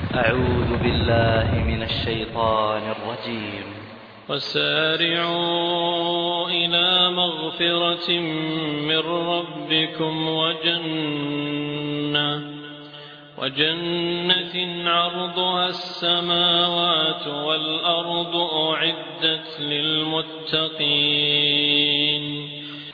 أعوذ بالله من الشيطان الرجيم. وسارعوا إلى مغفرة من ربكم وجنة عرضها السماوات والأرض أعدت للمتقين.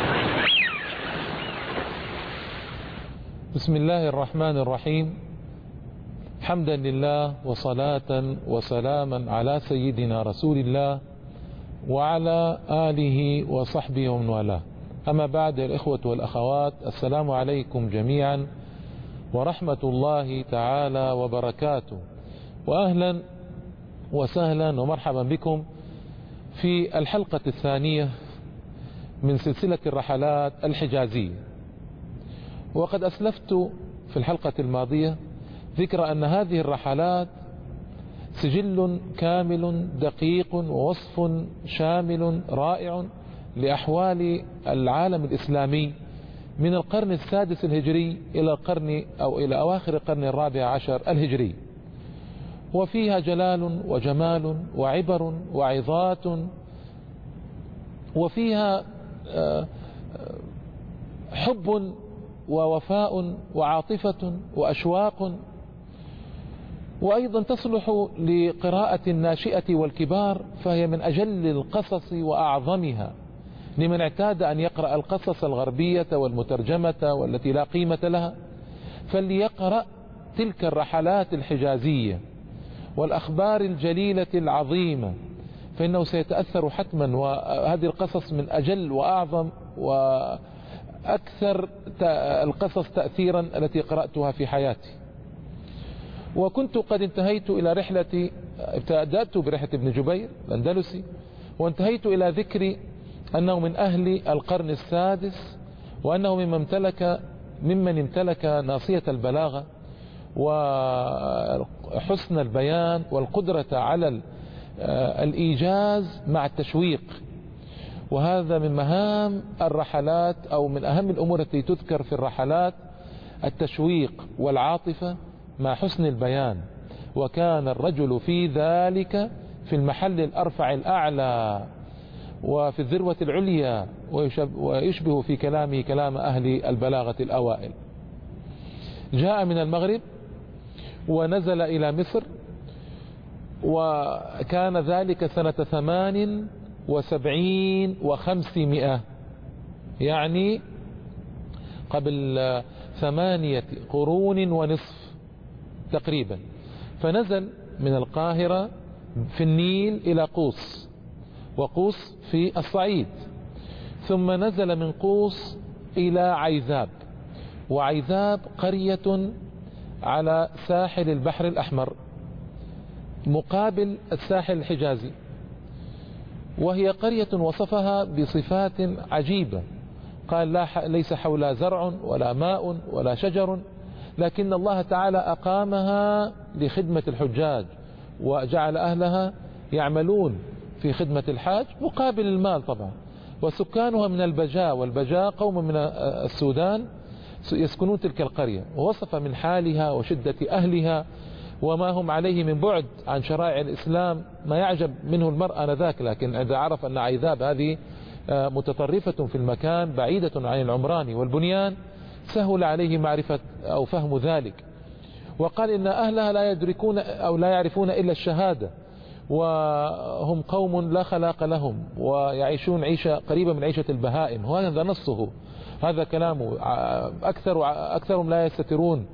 بسم الله الرحمن الرحيم. حمدا لله وصلاة وسلاما على سيدنا رسول الله وعلى آله وصحبه ومن والاه. أما بعد، الإخوة والأخوات، السلام عليكم جميعا ورحمة الله تعالى وبركاته، وأهلا وسهلا ومرحبا بكم في الحلقة الثانية من سلسلة الرحلات الحجازية. وقد أسلفت في الحلقة الماضية ذكر أن هذه الرحلات سجل كامل دقيق ووصف شامل رائع لأحوال العالم الإسلامي من القرن السادس الهجري إلى أواخر القرن الرابع عشر الهجري، وفيها جلال وجمال وعبر وعظات، وفيها حب ووفاء وعاطفة وأشواق، وأيضا تصلح لقراءة الناشئة والكبار، فهي من أجل القصص وأعظمها لمن اعتاد أن يقرأ القصص الغربية والمترجمة والتي لا قيمة لها، فليقرأ تلك الرحلات الحجازية والأخبار الجليلة العظيمة، فإنه سيتأثر حتما. وهذه القصص من أجل وأعظم وأكثر القصص تأثيرا التي قرأتها في حياتي. وكنت قد انتهيت إلى رحلة، ابتدأت برحلة ابن جبير الأندلسي، وانتهيت إلى ذكر أنه من أهل القرن السادس، وأنه ممن امتلك ناصية البلاغة وحسن البيان والقدرة على الإيجاز مع التشويق. وهذا من مهام الرحلات، أو من أهم الأمور التي تذكر في الرحلات، التشويق والعاطفة مع حسن البيان. وكان الرجل في ذلك في المحل الأرفع الأعلى وفي الذروة العليا، ويشبه في كلامه كلام أهل البلاغة الأوائل. جاء من المغرب ونزل إلى مصر، وكان ذلك سنة 78 و500، يعني قبل 8 قرون ونصف تقريبا. فنزل من القاهرة في النيل إلى قوس، وقوس في الصعيد، ثم نزل من قوس إلى عيذاب، وعيذاب قرية على ساحل البحر الأحمر مقابل الساحل الحجازي، وهي قرية وصفها بصفات عجيبة. قال ليس حولها زرع ولا ماء ولا شجر، لكن الله تعالى أقامها لخدمة الحجاج، وجعل أهلها يعملون في خدمة الحاج مقابل المال طبعا. وسكانها من البجاء، والبجاء قوم من السودان يسكنون تلك القرية. ووصف من حالها وشدة أهلها وما هم عليه من بعد عن شرائع الإسلام ما يعجب منه المرء آنذاك، لكن إذا عرف أن عيذاب هذه متطرفة في المكان بعيدة عن العمران والبنيان، سهل عليه معرفة أو فهم ذلك. وقال إن أهلها لا يدركون أو لا يعرفون إلا الشهادة، وهم قوم لا خلاق لهم، ويعيشون عيشة قريبة من عيشة البهائم. وهذا نصه، هذا كلامه. أكثرهم لا يستترون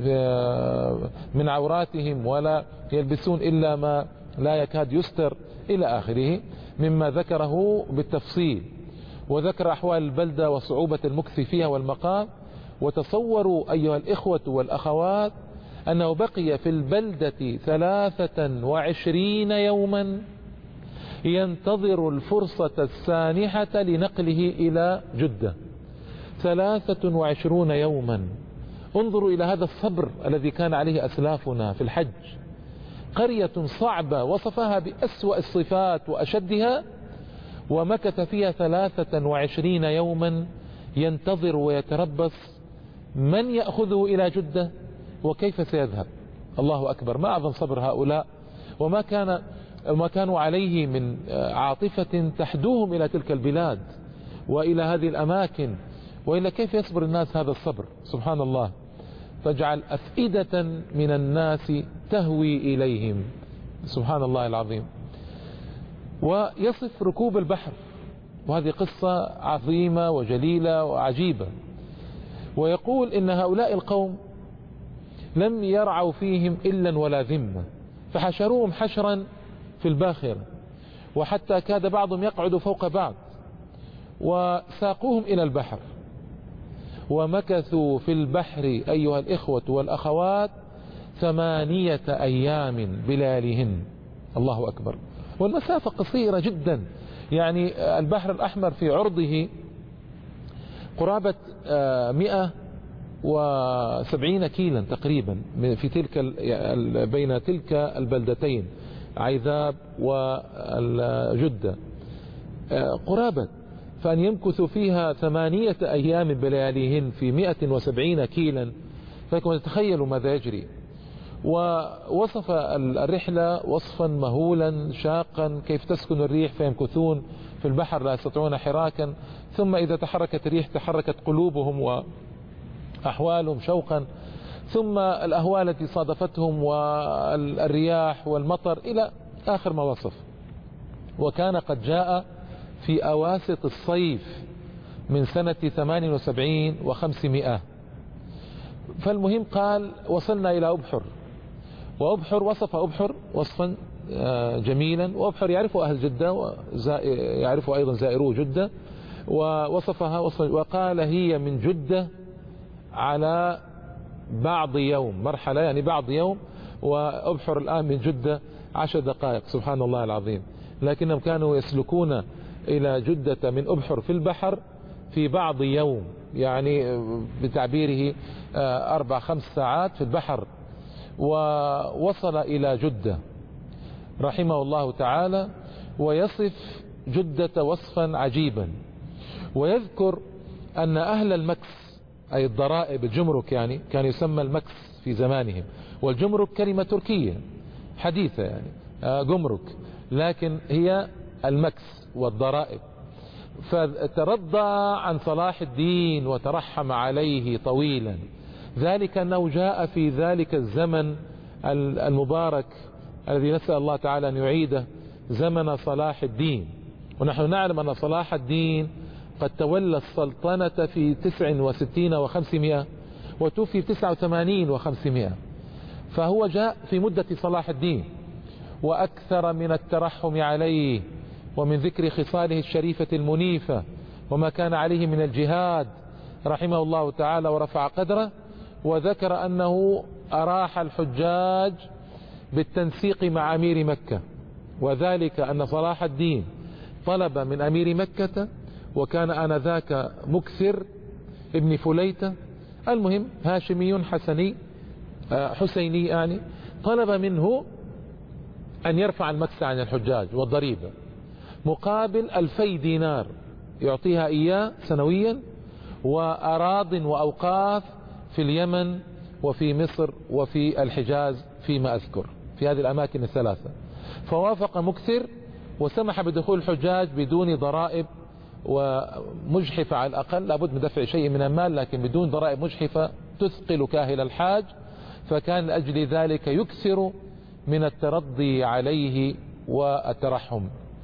من عوراتهم ولا يلبسون إلا ما لا يكاد يستر، إلى آخره مما ذكره بالتفصيل. وذكر أحوال البلدة وصعوبة المكث فيها والمقام. وتصوروا أيها الإخوة والأخوات أنه بقي في البلدة 23 يوما ينتظر الفرصة السانحة لنقله إلى جدة. 23 يوما. انظروا إلى هذا الصبر الذي كان عليه أسلافنا في الحج. قرية صعبة وصفها بأسوأ الصفات وأشدها، ومكث فيها 23 يوما ينتظر ويتربص من يأخذه إلى جدة وكيف سيذهب. الله أكبر، ما أعظم صبر هؤلاء، وما كانوا عليه من عاطفة تحدوهم إلى تلك البلاد وإلى هذه الأماكن، وإلا كيف يصبر الناس هذا الصبر؟ سبحان الله. فاجعل أفئدة من الناس تهوي إليهم، سبحان الله العظيم. ويصف ركوب البحر، وهذه قصة عظيمة وجليلة وعجيبة. ويقول إن هؤلاء القوم لم يرعوا فيهم إلا ولا ذمة، فحشروهم حشرا في الباخرة، وحتى كاد بعضهم يقعد فوق بعض، وساقوهم إلى البحر، ومكثوا في البحر أيها الإخوة والأخوات 8 أيام بلياليهن. الله أكبر. والمسافة قصيرة جدا، يعني البحر الأحمر في عرضه قرابة 170 كيلا تقريبا في بين تلك البلدتين عيذاب وجدة قرابة، فأن يمكثوا فيها 8 أيام بلياليهن في 170 كيلا، فكما تتخيلوا ماذا يجري. ووصف الرحلة وصفا مهولا شاقا، كيف تسكن الريح فيمكثون في البحر لا يستطيعون حراكا، ثم إذا تحركت الريح تحركت قلوبهم وأحوالهم شوقا، ثم الأهوال التي صادفتهم والرياح والمطر إلى آخر ما وصف. وكان قد جاء في أواسط الصيف من سنة 78 و500. فالمهم قال وصلنا إلى أبحر، وأبحر وصف أبحر وصفا جميلا، وأبحر يعرف أهل جدة ويعرف أيضا زائرو جدة، ووصفها وصفا وقال هي من جدة على بعض يوم، مرحلة يعني بعض يوم، وأبحر الآن من جدة 10 دقائق. سبحان الله العظيم. لكنهم كانوا يسلكون إلى جدة من أبحر في البحر في بعض يوم، يعني بتعبيره 4-5 ساعات في البحر، ووصل إلى جدة رحمه الله تعالى. ويصف جدة وصفا عجيبا، ويذكر أن أهل المكس أي الضرائب الجمرك، يعني كان يسمى المكس في زمانهم، والجمرك كلمة تركية حديثة يعني جمرك، لكن هي المكس والضرائب. فترضى عن صلاح الدين وترحم عليه طويلا، ذلك أنه جاء في ذلك الزمن المبارك الذي نسأل الله تعالى أن يعيده، زمن صلاح الدين. ونحن نعلم أن صلاح الدين قد تولى السلطنة في 69 و500، وتوفي في 89 و500، فهو جاء في مدة صلاح الدين، وأكثر من الترحم عليه ومن ذكر خصاله الشريفة المنيفة وما كان عليه من الجهاد رحمه الله تعالى ورفع قدره. وذكر أنه أراح الحجاج بالتنسيق مع أمير مكة، وذلك أن صلاح الدين طلب من أمير مكة، وكان آنذاك مكثر ابن فليتة، المهم هاشمي حسيني يعني، طلب منه أن يرفع المكس عن الحجاج والضريبة مقابل 2000 دينار يعطيها إياه سنويا، وأراض وأوقاف في اليمن وفي مصر وفي الحجاز فيما أذكر، في هذه الأماكن الثلاثة. فوافق مكثر وسمح بدخول الحجاج بدون ضرائب ومجحفة، على الأقل لابد من دفع شيء من المال، لكن بدون ضرائب مجحفة تثقل كاهل الحاج. فكان لأجل ذلك يكثر من الترضي عليه والترحم.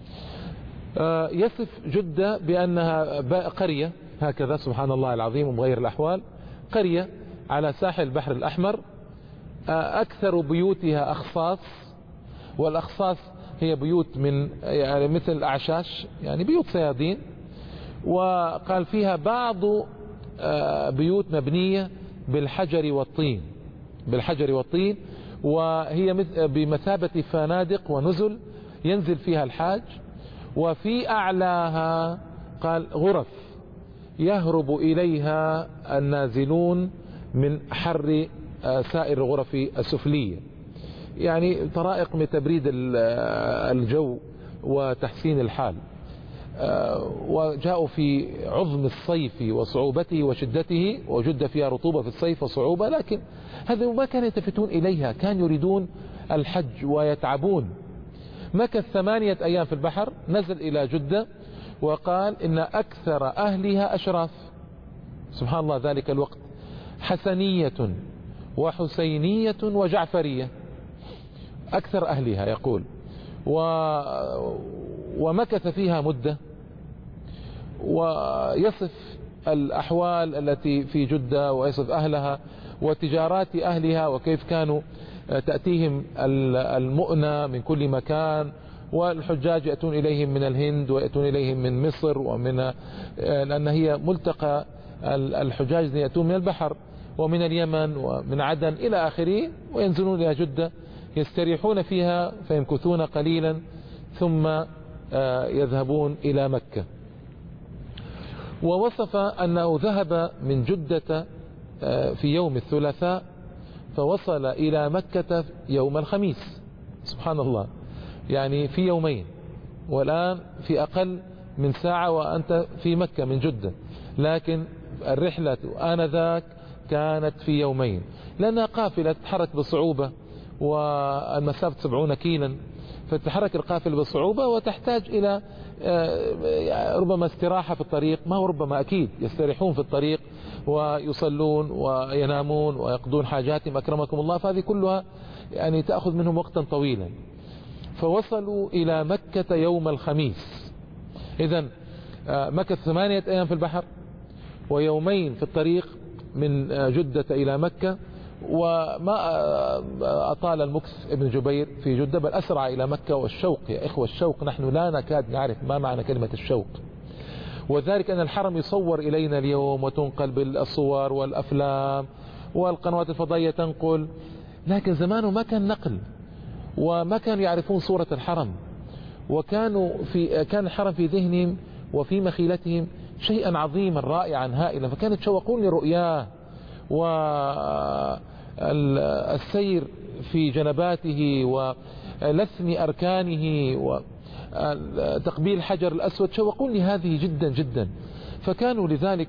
يصف جدة بأنها قرية هكذا، سبحان الله العظيم ومغير الأحوال، قرية على ساحل البحر الأحمر، أكثر بيوتها أخصاص، والأخصاص هي بيوت من يعني مثل الأعشاش، يعني بيوت صيادين. وقال فيها بعض بيوت مبنية بالحجر والطين، وهي بمثابة فنادق ونزل ينزل فيها الحاج. وفي أعلاها قال غرف يهرب إليها النازلون من حر سائر الغرف السفلية، يعني طرائق لتبريد الجو وتحسين الحال. وجاءوا في عظم الصيف وصعوبته وشدته، وجد فيها رطوبة في الصيف وصعوبة، لكن هذا ما كانوا يلتفتون إليها، كانوا يريدون الحج ويتعبون. مكث 8 أيام في البحر، نزل إلى جدة وقال إن أكثر أهلها أشراف. سبحان الله ذلك الوقت، حسنية وحسينية وجعفرية، أكثر أهلها يقول. ومكث فيها مدة، ويصف الأحوال التي في جدة، ويصف أهلها وتجارات أهلها، وكيف كانوا تأتيهم المؤنة من كل مكان، والحجاج يأتون إليهم من الهند ويأتون إليهم من مصر، لأن هي ملتقى الحجاج يأتون من البحر ومن اليمن ومن عدن إلى آخره، وينزلون إلى جدة يستريحون فيها فيمكثون قليلا ثم يذهبون إلى مكة. ووصف أنه ذهب من جدة في يوم الثلاثاء فوصل إلى مكة يوم الخميس. سبحان الله، يعني في يومين، والآن في أقل من ساعة وأنت في مكة من جدة، لكن الرحلة آنذاك كانت في يومين، لأنها قافلة تتحرك بصعوبة، والمسافة 70 كيلا، فتتحرك القافلة بصعوبة وتحتاج إلى ربما استراحة في الطريق، ما هو ربما أكيد يستريحون في الطريق ويصلون وينامون ويقضون حاجاتهم أكرمكم الله، فهذه كلها يعني تأخذ منهم وقتا طويلا. فوصلوا إلى مكة يوم الخميس. إذن مكث 8 أيام في البحر، ويومين في الطريق من جدة إلى مكة، وما أطال المكث ابن جبير في جدة، بل أسرع إلى مكة. والشوق يا إخوة، الشوق نحن لا نكاد نعرف ما معنى كلمة الشوق، وذلك أن الحرم يصور إلينا اليوم وتنقل بالصور والأفلام والقنوات الفضائية تنقل، لكن زمانه ما كان نقل، وما كانوا يعرفون صورة الحرم، كان الحرم في ذهنهم وفي مخيلتهم شيئا عظيما رائعا هائلا، فكانوا يتشوقون لرؤياه والسير في جنباته ولثم أركانه وتقبيل الحجر الأسود، تشوقون لهذه جدا جدا. فكانوا لذلك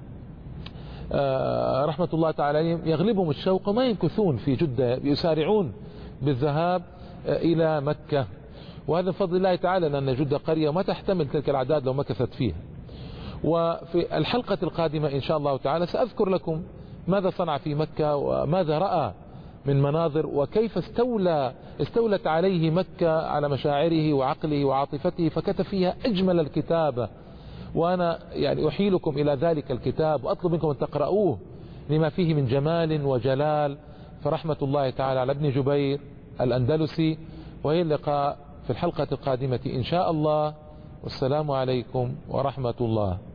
رحمة الله تعالى عليهم يغلبهم الشوق وما يمكثون في جدة، يسارعون بالذهاب إلى مكة. وهذا بفضل الله تعالى، لأن جدة قرية ما تحتمل تلك الأعداد لو مكثت فيها. وفي الحلقة القادمة إن شاء الله تعالى سأذكر لكم ماذا صنع في مكة، وماذا رأى من مناظر، وكيف استولت عليه مكة على مشاعره وعقله وعاطفته، فكتب فيها أجمل الكتابة. وأنا يعني أحيلكم إلى ذلك الكتاب وأطلب منكم أن تقرؤوه لما فيه من جمال وجلال. فرحمة الله تعالى على ابن جبير الأندلسي، وهي اللقاء في الحلقة القادمة إن شاء الله، والسلام عليكم ورحمة الله.